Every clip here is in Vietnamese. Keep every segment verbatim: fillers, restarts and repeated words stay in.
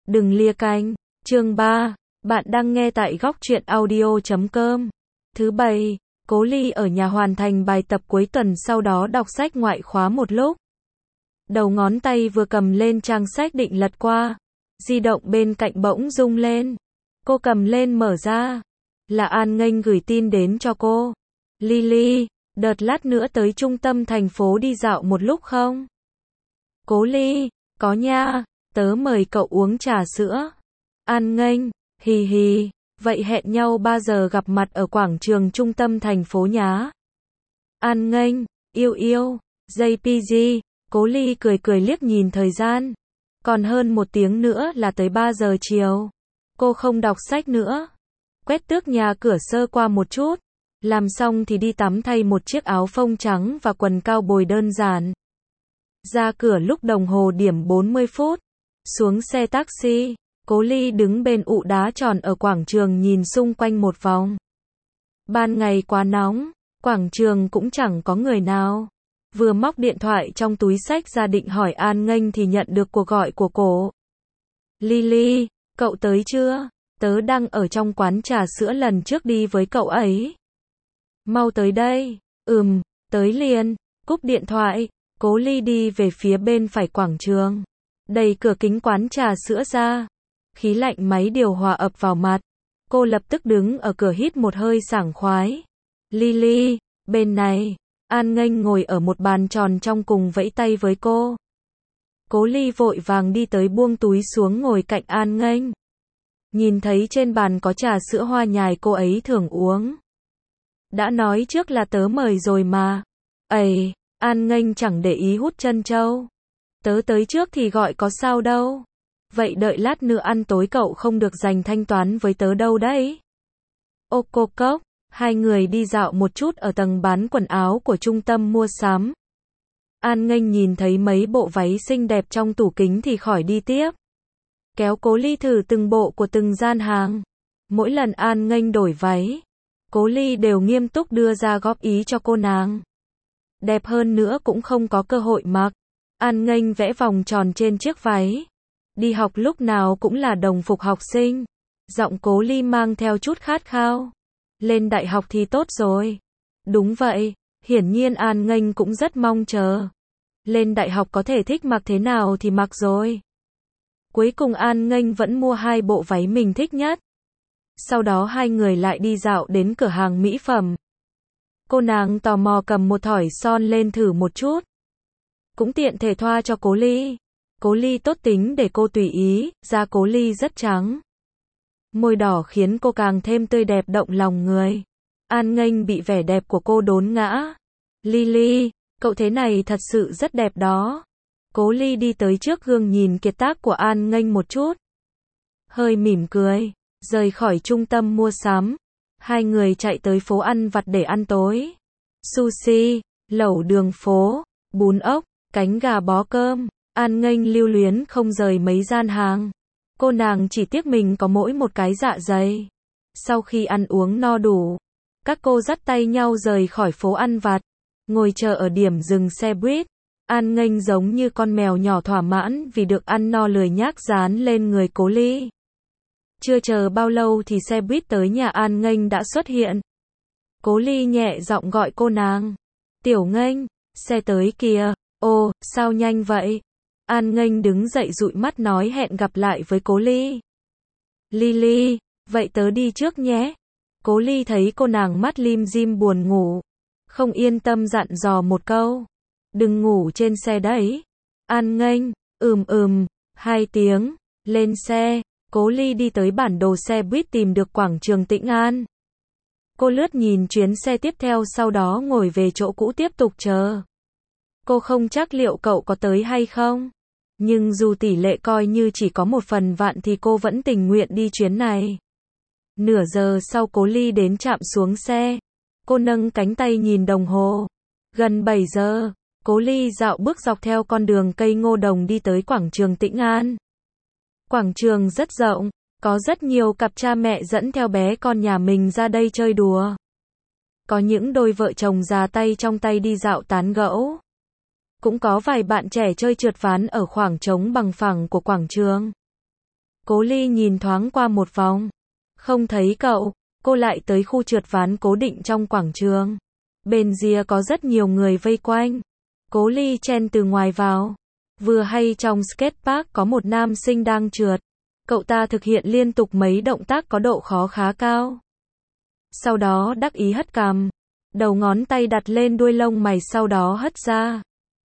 Đừng lia canh. Chương ba. Bạn đang nghe tại góc truyện audio chấm com. Thứ bảy, Cố Ly ở nhà hoàn thành bài tập cuối tuần, sau đó đọc sách ngoại khóa một lúc. Đầu ngón tay vừa cầm lên trang sách định lật qua, di động bên cạnh bỗng rung lên. Cô cầm lên mở ra. Là An Nghênh gửi tin đến cho cô. Lily, đợt lát nữa tới trung tâm thành phố đi dạo một lúc không? Cố Ly, có nha, tớ mời cậu uống trà sữa. An Nghênh, hì hì, vậy hẹn nhau ba giờ gặp mặt ở quảng trường trung tâm thành phố nhá. An Nghênh, yêu yêu, gi pê giê, Cố Ly cười cười liếc nhìn thời gian. Còn hơn một tiếng nữa là tới ba giờ chiều. Cô không đọc sách nữa. Quét tước nhà cửa sơ qua một chút. Làm xong thì đi tắm thay một chiếc áo phông trắng và quần cao bồi đơn giản. Ra cửa lúc đồng hồ điểm bốn mươi phút. Xuống xe taxi, Cố Ly đứng bên ụ đá tròn ở quảng trường nhìn xung quanh một vòng. Ban ngày quá nóng, quảng trường cũng chẳng có người nào. Vừa móc điện thoại trong túi xách ra định hỏi An Nghênh thì nhận được cuộc gọi của cô. Lily, cậu tới chưa? Tớ đang ở trong quán trà sữa lần trước đi với cậu ấy. Mau tới đây. Ừm, tới liền. Cúp điện thoại, Cố Ly đi về phía bên phải quảng trường. Đẩy cửa kính quán trà sữa ra. Khí lạnh máy điều hòa ập vào mặt. Cô lập tức đứng ở cửa hít một hơi sảng khoái. Lily, bên này. An Nghênh ngồi ở một bàn tròn trong cùng vẫy tay với cô. Cố Ly vội vàng đi tới buông túi xuống ngồi cạnh An Nghênh. Nhìn thấy trên bàn có trà sữa hoa nhài cô ấy thường uống. Đã nói trước là tớ mời rồi mà. Ây, An Nghênh chẳng để ý hút chân trâu. Tớ tới trước thì gọi có sao đâu. Vậy đợi lát nữa ăn tối cậu không được dành thanh toán với tớ đâu đấy. Ô cô cốc, hai người đi dạo một chút ở tầng bán quần áo của trung tâm mua sắm. An Nghênh nhìn thấy mấy bộ váy xinh đẹp trong tủ kính thì khỏi đi tiếp. Kéo Cố Ly thử từng bộ của từng gian hàng. Mỗi lần An Nghênh đổi váy, Cố Ly đều nghiêm túc đưa ra góp ý cho cô nàng. Đẹp hơn nữa cũng không có cơ hội mặc. An Nghênh vẽ vòng tròn trên chiếc váy. Đi học lúc nào cũng là đồng phục học sinh. Giọng Cố Ly mang theo chút khát khao. Lên đại học thì tốt rồi. Đúng vậy, hiển nhiên An Nghênh cũng rất mong chờ. Lên đại học có thể thích mặc thế nào thì mặc rồi. Cuối cùng An Nghênh vẫn mua hai bộ váy mình thích nhất. Sau đó hai người lại đi dạo đến cửa hàng mỹ phẩm. Cô nàng tò mò cầm một thỏi son lên thử một chút. Cũng tiện thể thoa cho Cố Ly. Cố Ly tốt tính để cô tùy ý, da Cố Ly rất trắng. Môi đỏ khiến cô càng thêm tươi đẹp động lòng người. An Nghênh bị vẻ đẹp của cô đốn ngã. Lily, cậu thế này thật sự rất đẹp đó. Cố Ly đi tới trước gương nhìn kiệt tác của An Nghênh một chút. Hơi mỉm cười, rời khỏi trung tâm mua sắm. Hai người chạy tới phố ăn vặt để ăn tối. Sushi, lẩu đường phố, bún ốc, cánh gà bó cơm. An Nghênh lưu luyến không rời mấy gian hàng. Cô nàng chỉ tiếc mình có mỗi một cái dạ dày. Sau khi ăn uống no đủ, các cô dắt tay nhau rời khỏi phố ăn vặt. Ngồi chờ ở điểm dừng xe buýt. An Nghênh giống như con mèo nhỏ thỏa mãn vì được ăn no lười nhác dán lên người Cố Ly. Chưa chờ bao lâu thì xe buýt tới nhà An Nghênh đã xuất hiện. Cố Ly nhẹ giọng gọi cô nàng. Tiểu Nghênh, xe tới kìa. Ồ, sao nhanh vậy? An Nghênh đứng dậy dụi mắt nói hẹn gặp lại với Cố Ly. Lily, vậy tớ đi trước nhé. Cố Ly thấy cô nàng mắt lim dim buồn ngủ. Không yên tâm dặn dò một câu. Đừng ngủ trên xe đấy. An Nghênh, ừm ừm, hai tiếng, lên xe. Cố Ly đi tới bản đồ xe buýt tìm được quảng trường Tĩnh An. Cô lướt nhìn chuyến xe tiếp theo sau đó ngồi về chỗ cũ tiếp tục chờ. Cô không chắc liệu cậu có tới hay không. Nhưng dù tỷ lệ coi như chỉ có một phần vạn thì cô vẫn tình nguyện đi chuyến này. Nửa giờ sau Cố Ly đến trạm xuống xe. Cô nâng cánh tay nhìn đồng hồ. Gần bảy giờ, Cố Ly dạo bước dọc theo con đường cây ngô đồng đi tới quảng trường Tĩnh An. Quảng trường rất rộng, có rất nhiều cặp cha mẹ dẫn theo bé con nhà mình ra đây chơi đùa. Có những đôi vợ chồng già tay trong tay đi dạo tán gẫu. Cũng có vài bạn trẻ chơi trượt ván ở khoảng trống bằng phẳng của quảng trường. Cố Ly nhìn thoáng qua một vòng. Không thấy cậu, cô lại tới khu trượt ván cố định trong quảng trường. Bên rìa có rất nhiều người vây quanh. Cố Ly chen từ ngoài vào. Vừa hay trong skatepark có một nam sinh đang trượt. Cậu ta thực hiện liên tục mấy động tác có độ khó khá cao. Sau đó đắc ý hất cằm. Đầu ngón tay đặt lên đuôi lông mày sau đó hất ra.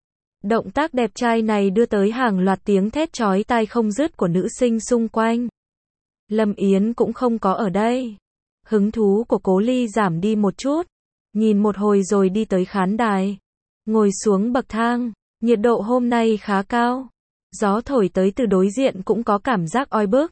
Động tác đẹp trai này đưa tới hàng loạt tiếng thét chói tai không dứt của nữ sinh xung quanh. Lâm Yến cũng không có ở đây. Hứng thú của Cố Ly giảm đi một chút. Nhìn một hồi rồi đi tới khán đài. Ngồi xuống bậc thang. Nhiệt độ hôm nay khá cao. Gió thổi tới từ đối diện cũng có cảm giác oi bức.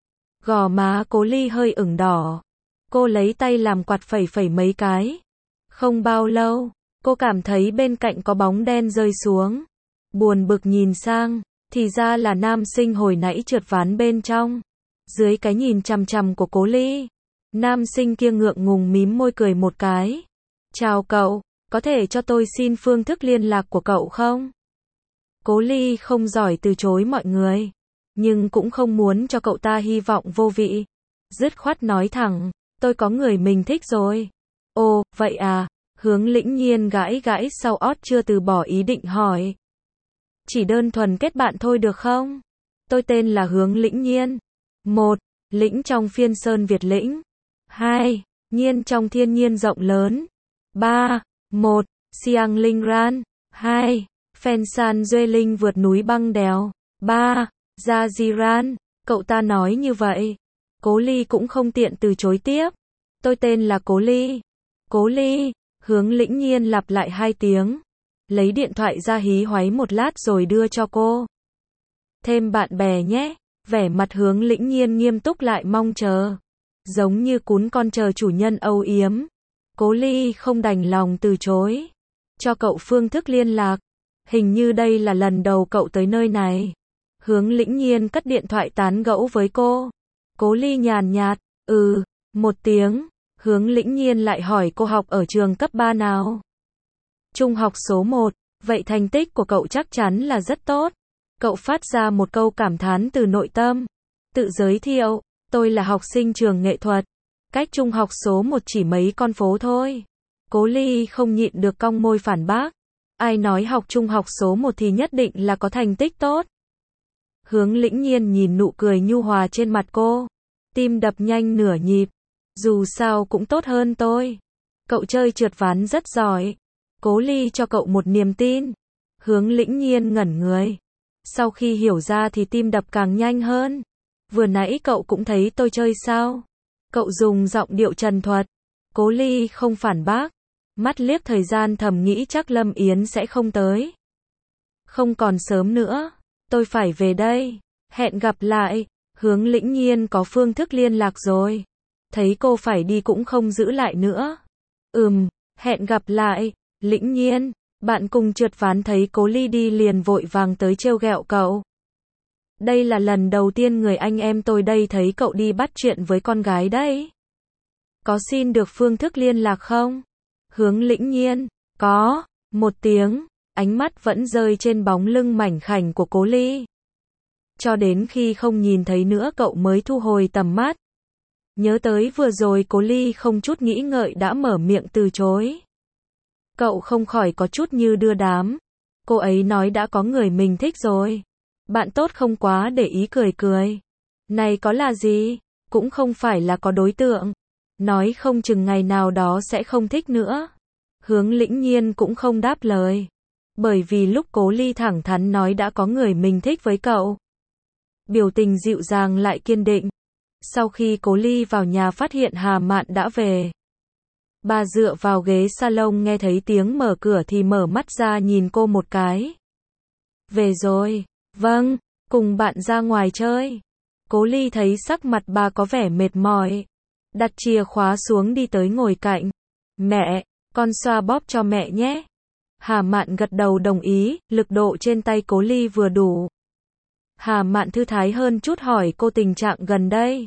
Gò má Cố Ly hơi ửng đỏ. Cô lấy tay làm quạt phẩy phẩy mấy cái. Không bao lâu, cô cảm thấy bên cạnh có bóng đen rơi xuống. Buồn bực nhìn sang, thì ra là nam sinh hồi nãy trượt ván bên trong. Dưới cái nhìn chằm chằm của Cố Ly, nam sinh kia ngượng ngùng mím môi cười một cái. Chào cậu, có thể cho tôi xin phương thức liên lạc của cậu không? Cố Ly không giỏi từ chối mọi người, nhưng cũng không muốn cho cậu ta hy vọng vô vị. Dứt khoát nói thẳng, tôi có người mình thích rồi. Ồ, vậy à, Hướng Lĩnh Nhiên gãi gãi sau ót chưa từ bỏ ý định hỏi. Chỉ đơn thuần kết bạn thôi được không? Tôi tên là Hướng Lĩnh Nhiên. Một. Lĩnh trong phiên sơn Việt lĩnh. Hai. Nhiên trong thiên nhiên rộng lớn. Ba. Một. Siang Linh Ran. Hai. Phen San Duê Linh vượt núi băng đèo. Ba. Gia Jiran. Cậu ta nói như vậy. Cố Ly cũng không tiện từ chối tiếp. Tôi tên là Cố Ly. Cố Ly. Hướng Lĩnh Nhiên lặp lại hai tiếng. Lấy điện thoại ra hí hoáy một lát rồi đưa cho cô. Thêm bạn bè nhé. Vẻ mặt Hướng Lĩnh Nhiên nghiêm túc lại mong chờ. Giống như cún con chờ chủ nhân âu yếm. Cố Ly không đành lòng từ chối. Cho cậu phương thức liên lạc. Hình như đây là lần đầu cậu tới nơi này. Hướng Lĩnh Nhiên cất điện thoại tán gẫu với cô. Cố Ly nhàn nhạt, ừ, một tiếng. Hướng Lĩnh Nhiên lại hỏi cô học ở trường cấp ba nào? Trung học số một, vậy thành tích của cậu chắc chắn là rất tốt. Cậu phát ra một câu cảm thán từ nội tâm. Tự giới thiệu, tôi là học sinh trường nghệ thuật. Cách trung học số một chỉ mấy con phố thôi. Cố Ly không nhịn được cong môi phản bác. Ai nói học trung học số một thì nhất định là có thành tích tốt. Hướng Lĩnh Nhiên nhìn nụ cười nhu hòa trên mặt cô. Tim đập nhanh nửa nhịp. Dù sao cũng tốt hơn tôi. Cậu chơi trượt ván rất giỏi. Cố Ly cho cậu một niềm tin. Hướng Lĩnh Nhiên ngẩn người. Sau khi hiểu ra thì tim đập càng nhanh hơn. Vừa nãy cậu cũng thấy tôi chơi sao? Cậu dùng giọng điệu trần thuật. Cố Ly không phản bác. Mắt liếc thời gian thầm nghĩ chắc Lâm Yến sẽ không tới. Không còn sớm nữa. Tôi phải về đây. Hẹn gặp lại. Hướng Lĩnh Nhiên có phương thức liên lạc rồi. Thấy cô phải đi cũng không giữ lại nữa. Ừm, hẹn gặp lại. Lĩnh Nhiên. Bạn cùng trượt ván thấy Cố Ly đi liền vội vàng tới trêu ghẹo cậu. Đây là lần đầu tiên người anh em tôi đây thấy cậu đi bắt chuyện với con gái đấy. Có xin được phương thức liên lạc không? Hướng Lĩnh Nhiên. Có. Một tiếng. Ánh mắt vẫn rơi trên bóng lưng mảnh khảnh của Cố Ly. Cho đến khi không nhìn thấy nữa cậu mới thu hồi tầm mắt. Nhớ tới vừa rồi Cố Ly không chút nghĩ ngợi đã mở miệng từ chối. Cậu không khỏi có chút như đưa đám. Cô ấy nói đã có người mình thích rồi. Bạn tốt không quá để ý cười cười. Này có là gì? Cũng không phải là có đối tượng. Nói không chừng ngày nào đó sẽ không thích nữa. Hướng Lĩnh Nhiên cũng không đáp lời. Bởi vì lúc Cố Ly thẳng thắn nói đã có người mình thích với cậu. Biểu tình dịu dàng lại kiên định. Sau khi Cố Ly vào nhà phát hiện Hà Mạn đã về. Bà dựa vào ghế salon nghe thấy tiếng mở cửa thì mở mắt ra nhìn cô một cái. Về rồi, vâng, cùng bạn ra ngoài chơi. Cố Ly thấy sắc mặt bà có vẻ mệt mỏi. Đặt chìa khóa xuống đi tới ngồi cạnh. Mẹ, con xoa bóp cho mẹ nhé. Hà Mạn gật đầu đồng ý, lực độ trên tay Cố Ly vừa đủ. Hà Mạn thư thái hơn chút hỏi cô tình trạng gần đây.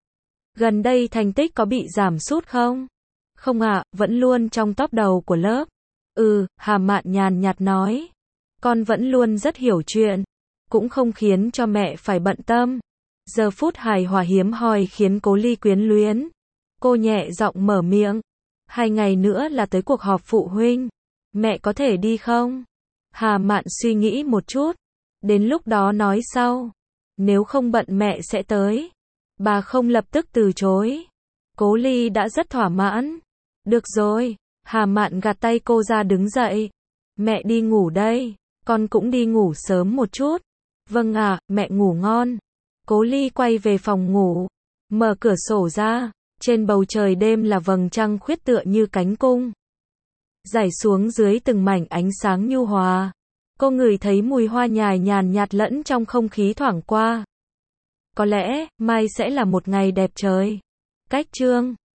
Gần đây thành tích có bị giảm sút không? Không ạ, à, vẫn luôn trong top đầu của lớp. Ừ, Hà Mạn nhàn nhạt nói. Con vẫn luôn rất hiểu chuyện. Cũng không khiến cho mẹ phải bận tâm. Giờ phút hài hòa hiếm hoi khiến Cố Ly quyến luyến. Cô nhẹ giọng mở miệng. Hai ngày nữa là tới cuộc họp phụ huynh. Mẹ có thể đi không? Hà Mạn suy nghĩ một chút. Đến lúc đó nói sau. Nếu không bận mẹ sẽ tới. Bà không lập tức từ chối. Cố Ly đã rất thỏa mãn. Được rồi. Hà Mạn gạt tay cô ra đứng dậy. Mẹ đi ngủ đây. Con cũng đi ngủ sớm một chút. Vâng ạ, mẹ ngủ ngon. Cố Ly quay về phòng ngủ. Mở cửa sổ ra. Trên bầu trời đêm là vầng trăng khuyết tựa như cánh cung. Rải xuống dưới từng mảnh ánh sáng nhu hòa. Cô ngửi thấy mùi hoa nhài nhàn nhạt lẫn trong không khí thoảng qua. Có lẽ, mai sẽ là một ngày đẹp trời. Cách chương